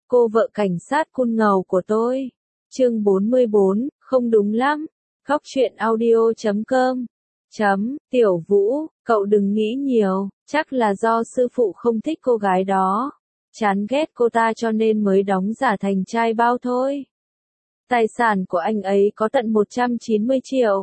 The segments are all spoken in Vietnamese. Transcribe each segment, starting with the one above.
cô vợ cảnh sát cun ngầu của tôi. Chương 44, không đúng lắm. Góc truyện audio.com. Tiểu Vũ, cậu đừng nghĩ nhiều, chắc là do sư phụ không thích cô gái đó. Chán ghét cô ta cho nên mới đóng giả thành trai bao thôi. Tài sản của anh ấy có tận 190 triệu.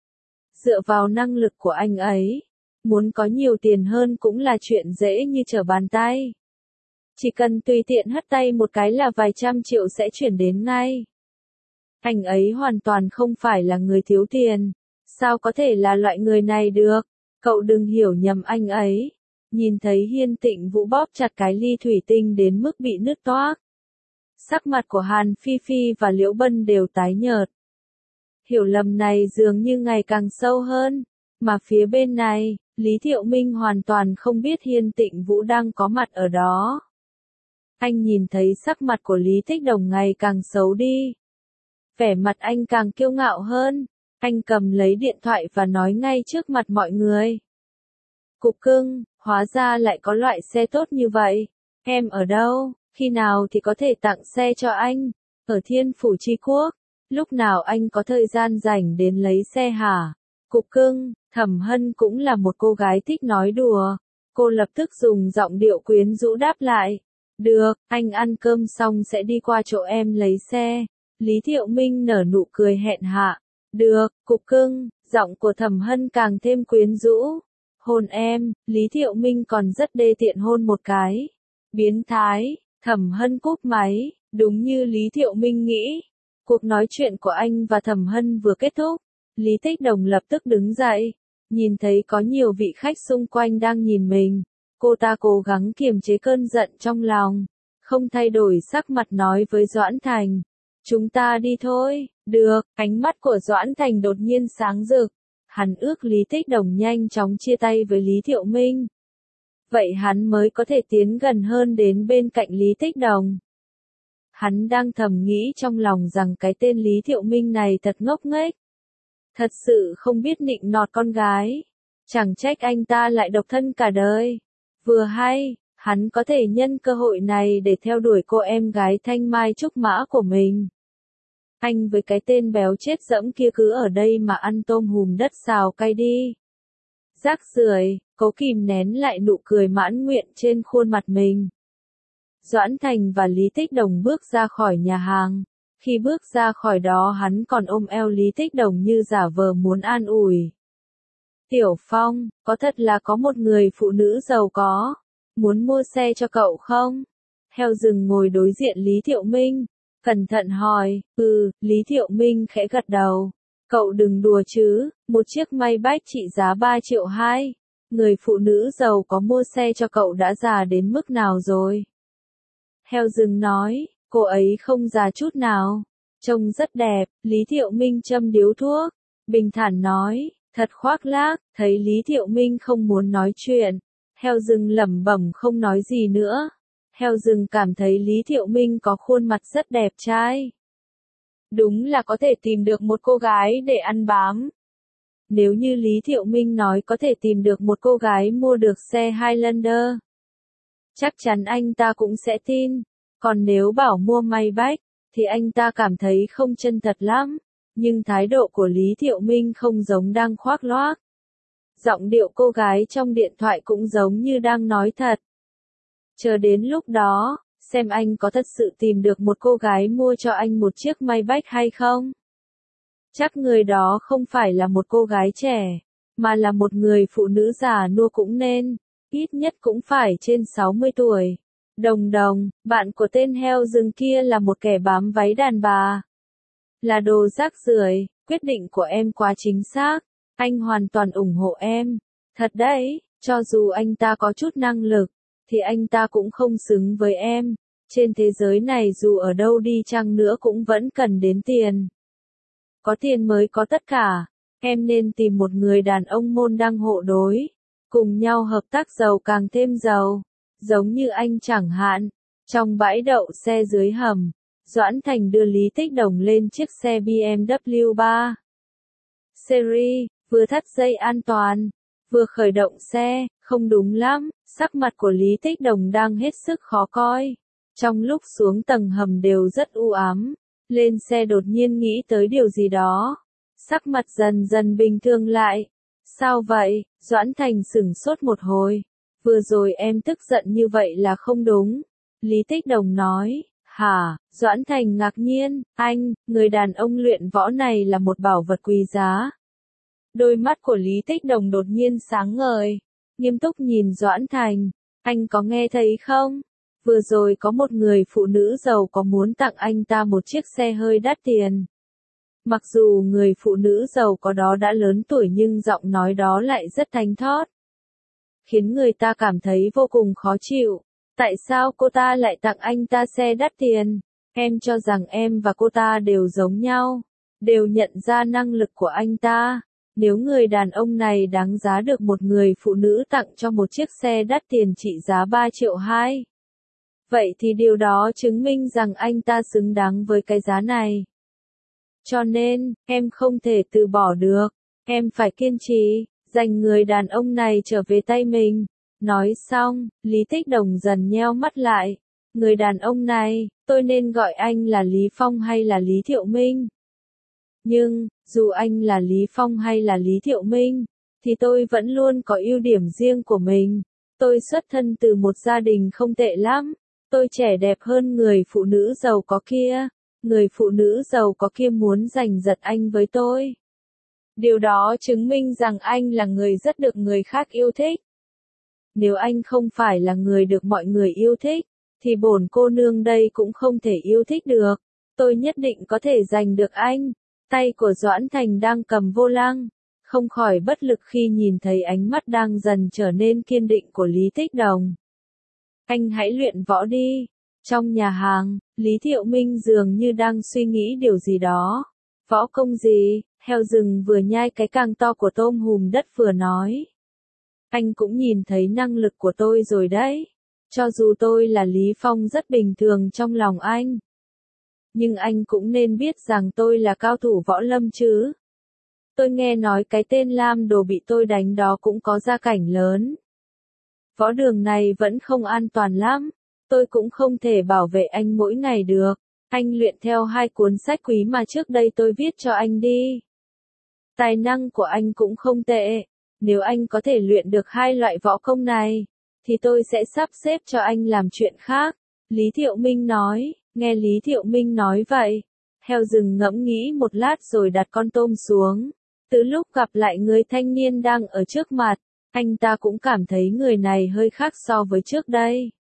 Dựa vào năng lực của anh ấy, muốn có nhiều tiền hơn cũng là chuyện dễ như trở bàn tay. Chỉ cần tùy tiện hất tay một cái là vài trăm triệu sẽ chuyển đến ngay. Anh ấy hoàn toàn không phải là người thiếu tiền. Sao có thể là loại người này được? Cậu đừng hiểu nhầm anh ấy. Nhìn thấy Hiên Tịnh Vũ bóp chặt cái ly thủy tinh đến mức bị nứt toác. Sắc mặt của Hàn Phi Phi và Liễu Bân đều tái nhợt. Hiểu lầm này dường như ngày càng sâu hơn. Mà phía bên này, Lý Thiệu Minh hoàn toàn không biết Hiên Tịnh Vũ đang có mặt ở đó. Anh nhìn thấy sắc mặt của Lý Thích Đồng ngày càng xấu đi. Vẻ mặt anh càng kiêu ngạo hơn. Anh cầm lấy điện thoại và nói ngay trước mặt mọi người. Cục cưng, hóa ra lại có loại xe tốt như vậy. Em ở đâu, khi nào thì có thể tặng xe cho anh? Ở Thiên Phủ Chi Quốc. Lúc nào anh có thời gian rảnh đến lấy xe hả? Cục cưng, Thẩm Hân cũng là một cô gái thích nói đùa. Cô lập tức dùng giọng điệu quyến rũ đáp lại. Được, anh ăn cơm xong sẽ đi qua chỗ em lấy xe. Lý Thiệu Minh nở nụ cười hẹn hạ. Được, cục cưng, giọng của Thẩm Hân càng thêm quyến rũ. Hôn em, Lý Thiệu Minh còn rất đê tiện hôn một cái. Biến thái, Thẩm Hân cúp máy, đúng như Lý Thiệu Minh nghĩ. Cuộc nói chuyện của anh và Thẩm Hân vừa kết thúc. Lý Tích Đồng lập tức đứng dậy. Nhìn thấy có nhiều vị khách xung quanh đang nhìn mình. Cô ta cố gắng kiềm chế cơn giận trong lòng. Không thay đổi sắc mặt nói với Doãn Thành. Chúng ta đi thôi. Được, ánh mắt của Doãn Thành đột nhiên sáng rực. Hắn ước Lý Tích Đồng nhanh chóng chia tay với Lý Thiệu Minh. Vậy hắn mới có thể tiến gần hơn đến bên cạnh Lý Tích Đồng. Hắn đang thầm nghĩ trong lòng rằng cái tên Lý Thiệu Minh này thật ngốc nghếch. Thật sự không biết nịnh nọt con gái. Chẳng trách anh ta lại độc thân cả đời. Vừa hay, hắn có thể nhân cơ hội này để theo đuổi cô em gái thanh mai trúc mã của mình. Anh với cái tên béo chết dẫm kia cứ ở đây mà ăn tôm hùm đất xào cay đi. Rác rưởi, cố kìm nén lại nụ cười mãn nguyện trên khuôn mặt mình. Doãn Thành và Lý Tích Đồng bước ra khỏi nhà hàng. Khi bước ra khỏi đó hắn còn ôm eo Lý Tích Đồng như giả vờ muốn an ủi. Tiểu Phong, có thật là có một người phụ nữ giàu có, muốn mua xe cho cậu không? Heo rừng ngồi đối diện Lý Thiệu Minh, cẩn thận hỏi. Lý Thiệu Minh khẽ gật đầu. Cậu đừng đùa chứ, một chiếc Maybach trị giá 3 triệu 2. Người phụ nữ giàu có mua xe cho cậu đã già đến mức nào rồi? Heo rừng nói, cô ấy không già chút nào. Trông rất đẹp. Lý Thiệu Minh châm điếu thuốc, bình thản nói, thật khoác lác. Thấy Lý Thiệu Minh không muốn nói chuyện, heo rừng lẩm bẩm không nói gì nữa. Heo rừng cảm thấy Lý Thiệu Minh có khuôn mặt rất đẹp trai. Đúng là có thể tìm được một cô gái để ăn bám. Nếu như Lý Thiệu Minh nói có thể tìm được một cô gái mua được xe Highlander, chắc chắn anh ta cũng sẽ tin. Còn nếu bảo mua Maybach, thì anh ta cảm thấy không chân thật lắm. Nhưng thái độ của Lý Thiệu Minh không giống đang khoác loác. Giọng điệu cô gái trong điện thoại cũng giống như đang nói thật. Chờ đến lúc đó, xem anh có thật sự tìm được một cô gái mua cho anh một chiếc Maybach hay không. Chắc người đó không phải là một cô gái trẻ, mà là một người phụ nữ già nua cũng nên, ít nhất cũng phải trên 60 tuổi. Đồng đồng, bạn của tên heo rừng kia là một kẻ bám váy đàn bà. Là đồ rác rưởi, quyết định của em quá chính xác, anh hoàn toàn ủng hộ em. Thật đấy, cho dù anh ta có chút năng lực, thì anh ta cũng không xứng với em. Trên thế giới này dù ở đâu đi chăng nữa cũng vẫn cần đến tiền. Có tiền mới có tất cả, em nên tìm một người đàn ông môn đăng hộ đối. Cùng nhau hợp tác giàu càng thêm giàu. Giống như anh chẳng hạn. Trong bãi đậu xe dưới hầm, Doãn Thành đưa Lý Tích Đồng lên chiếc xe BMW 3 Series, vừa thắt dây an toàn, vừa khởi động xe. Không đúng lắm, sắc mặt của Lý Tích Đồng đang hết sức khó coi. Trong lúc xuống tầng hầm đều rất u ám, lên xe đột nhiên nghĩ tới điều gì đó. Sắc mặt dần dần bình thường lại. Sao vậy? Doãn Thành sửng sốt một hồi. Vừa rồi em tức giận như vậy là không đúng. Lý Tích Đồng nói. Hả? Doãn Thành ngạc nhiên. Anh, người đàn ông luyện võ này là một bảo vật quý giá. Đôi mắt của Lý Tích Đồng đột nhiên sáng ngời. Nghiêm túc nhìn Doãn Thành. Anh có nghe thấy không? Vừa rồi có một người phụ nữ giàu có muốn tặng anh ta một chiếc xe hơi đắt tiền. Mặc dù người phụ nữ giàu có đó đã lớn tuổi nhưng giọng nói đó lại rất thánh thót. Khiến người ta cảm thấy vô cùng khó chịu. Tại sao cô ta lại tặng anh ta xe đắt tiền? Em cho rằng em và cô ta đều giống nhau. Đều nhận ra năng lực của anh ta. Nếu người đàn ông này đáng giá được một người phụ nữ tặng cho một chiếc xe đắt tiền trị giá 3,2 triệu. Vậy thì điều đó chứng minh rằng anh ta xứng đáng với cái giá này. Cho nên, em không thể từ bỏ được. Em phải kiên trì, giành người đàn ông này trở về tay mình. Nói xong, Lý Tích Đồng dần nheo mắt lại. Người đàn ông này, tôi nên gọi anh là Lý Phong hay là Lý Thiệu Minh? Nhưng, dù anh là Lý Phong hay là Lý Thiệu Minh, thì tôi vẫn luôn có ưu điểm riêng của mình. Tôi xuất thân từ một gia đình không tệ lắm. Tôi trẻ đẹp hơn người phụ nữ giàu có kia. Người phụ nữ giàu có kia muốn giành giật anh với tôi. Điều đó chứng minh rằng anh là người rất được người khác yêu thích. Nếu anh không phải là người được mọi người yêu thích, thì bổn cô nương đây cũng không thể yêu thích được. Tôi nhất định có thể giành được anh. Tay của Doãn Thành đang cầm vô lăng, không khỏi bất lực khi nhìn thấy ánh mắt đang dần trở nên kiên định của Lý Tích Đồng. Anh hãy luyện võ đi. Trong nhà hàng, Lý Thiệu Minh dường như đang suy nghĩ điều gì đó. Võ công gì? Heo rừng vừa nhai cái càng to của tôm hùm đất vừa nói. Anh cũng nhìn thấy năng lực của tôi rồi đấy. Cho dù tôi là Lý Phong rất bình thường trong lòng anh. Nhưng anh cũng nên biết rằng tôi là cao thủ võ lâm chứ. Tôi nghe nói cái tên Lam Đồ bị tôi đánh đó cũng có gia cảnh lớn. Võ đường này vẫn không an toàn lắm. Tôi cũng không thể bảo vệ anh mỗi ngày được. Anh luyện theo 2 cuốn sách quý mà trước đây tôi viết cho anh đi. Tài năng của anh cũng không tệ. Nếu anh có thể luyện được 2 loại võ công này, thì tôi sẽ sắp xếp cho anh làm chuyện khác. Lý Thiệu Minh nói. Nghe Lý Thiệu Minh nói vậy, heo rừng ngẫm nghĩ một lát rồi đặt con tôm xuống. Từ lúc gặp lại người thanh niên đang ở trước mặt, anh ta cũng cảm thấy người này hơi khác so với trước đây.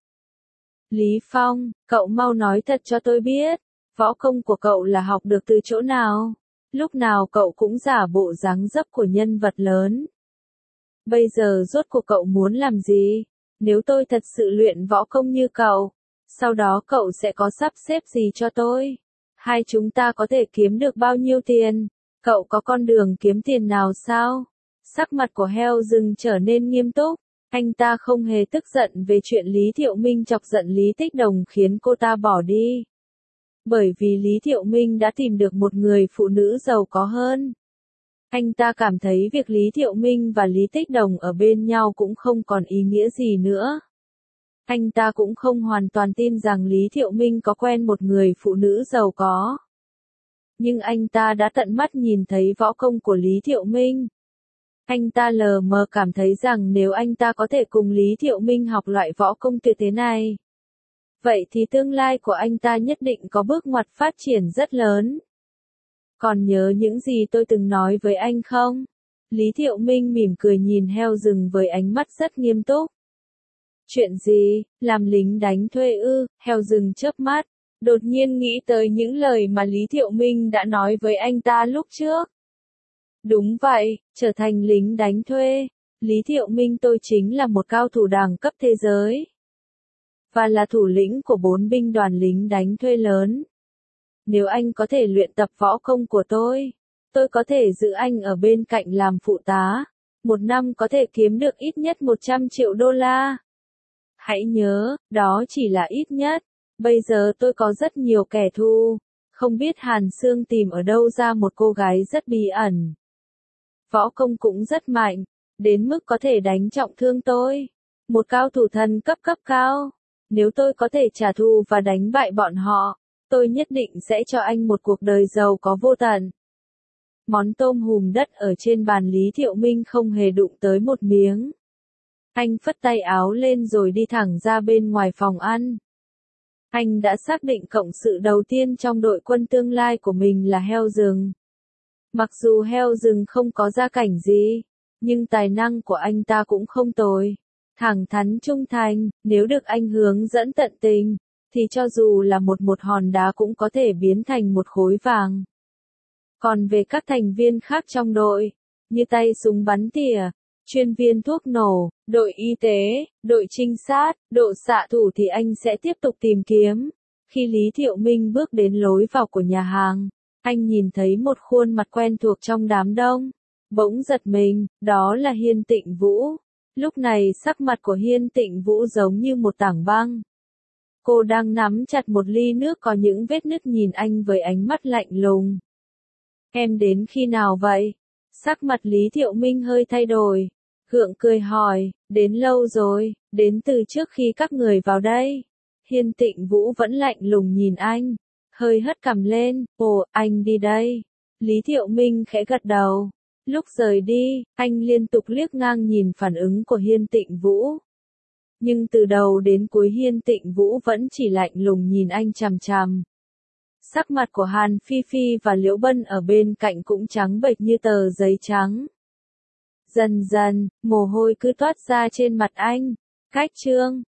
Lý Phong, cậu mau nói thật cho tôi biết, võ công của cậu là học được từ chỗ nào? Lúc nào cậu cũng giả bộ dáng dấp của nhân vật lớn. Bây giờ rốt cuộc cậu muốn làm gì? Nếu tôi thật sự luyện võ công như cậu, sau đó cậu sẽ có sắp xếp gì cho tôi? Hai chúng ta có thể kiếm được bao nhiêu tiền? Cậu có con đường kiếm tiền nào sao? Sắc mặt của heo rừng trở nên nghiêm túc. Anh ta không hề tức giận về chuyện Lý Thiệu Minh chọc giận Lý Tích Đồng khiến cô ta bỏ đi. Bởi vì Lý Thiệu Minh đã tìm được một người phụ nữ giàu có hơn. Anh ta cảm thấy việc Lý Thiệu Minh và Lý Tích Đồng ở bên nhau cũng không còn ý nghĩa gì nữa. Anh ta cũng không hoàn toàn tin rằng Lý Thiệu Minh có quen một người phụ nữ giàu có. Nhưng anh ta đã tận mắt nhìn thấy võ công của Lý Thiệu Minh. Anh ta lờ mờ cảm thấy rằng nếu anh ta có thể cùng Lý Thiệu Minh học loại võ công tuyệt thế này, vậy thì tương lai của anh ta nhất định có bước ngoặt phát triển rất lớn. Còn nhớ những gì tôi từng nói với anh không? Lý Thiệu Minh mỉm cười nhìn heo rừng với ánh mắt rất nghiêm túc. Chuyện gì? Làm lính đánh thuê ư? Heo rừng chớp mắt, đột nhiên nghĩ tới những lời mà Lý Thiệu Minh đã nói với anh ta lúc trước. Đúng vậy, trở thành lính đánh thuê. Lý Thiệu Minh tôi chính là một cao thủ đẳng cấp thế giới. Và là thủ lĩnh của 4 binh đoàn lính đánh thuê lớn. Nếu anh có thể luyện tập võ công của tôi có thể giữ anh ở bên cạnh làm phụ tá. 1 năm có thể kiếm được ít nhất 100 triệu đô la. Hãy nhớ, đó chỉ là ít nhất. Bây giờ tôi có rất nhiều kẻ thù. Không biết Hàn Sương tìm ở đâu ra một cô gái rất bí ẩn. Võ công cũng rất mạnh, đến mức có thể đánh trọng thương tôi. Một cao thủ thần cấp cao. Nếu tôi có thể trả thù và đánh bại bọn họ, tôi nhất định sẽ cho anh một cuộc đời giàu có vô tận. Món tôm hùm đất ở trên bàn Lý Thiệu Minh không hề đụng tới một miếng. Anh phất tay áo lên rồi đi thẳng ra bên ngoài phòng ăn. Anh đã xác định cộng sự đầu tiên trong đội quân tương lai của mình là heo rừng. Mặc dù heo rừng không có gia cảnh gì, nhưng tài năng của anh ta cũng không tồi. Thẳng thắn trung thành, nếu được anh hướng dẫn tận tình, thì cho dù là một hòn đá cũng có thể biến thành một khối vàng. Còn về các thành viên khác trong đội, như tay súng bắn tỉa, chuyên viên thuốc nổ, đội y tế, đội trinh sát, đội xạ thủ thì anh sẽ tiếp tục tìm kiếm. Khi Lý Thiệu Minh bước đến lối vào của nhà hàng, anh nhìn thấy một khuôn mặt quen thuộc trong đám đông. Bỗng giật mình, đó là Hiên Tịnh Vũ. Lúc này sắc mặt của Hiên Tịnh Vũ giống như một tảng băng. Cô đang nắm chặt một ly nước có những vết nứt nhìn anh với ánh mắt lạnh lùng. Em đến khi nào vậy? Sắc mặt Lý Thiệu Minh hơi thay đổi. Gượng cười hỏi, đến lâu rồi, đến từ trước khi các người vào đây. Hiên Tịnh Vũ vẫn lạnh lùng nhìn anh, hơi hất cằm lên, ồ, anh đi đây. Lý Thiệu Minh khẽ gật đầu. Lúc rời đi, anh liên tục liếc ngang nhìn phản ứng của Hiên Tịnh Vũ. Nhưng từ đầu đến cuối Hiên Tịnh Vũ vẫn chỉ lạnh lùng nhìn anh chằm chằm. Sắc mặt của Hàn Phi Phi và Liễu Bân ở bên cạnh cũng trắng bệch như tờ giấy trắng. Dần dần, mồ hôi cứ toát ra trên mặt anh. Cách chương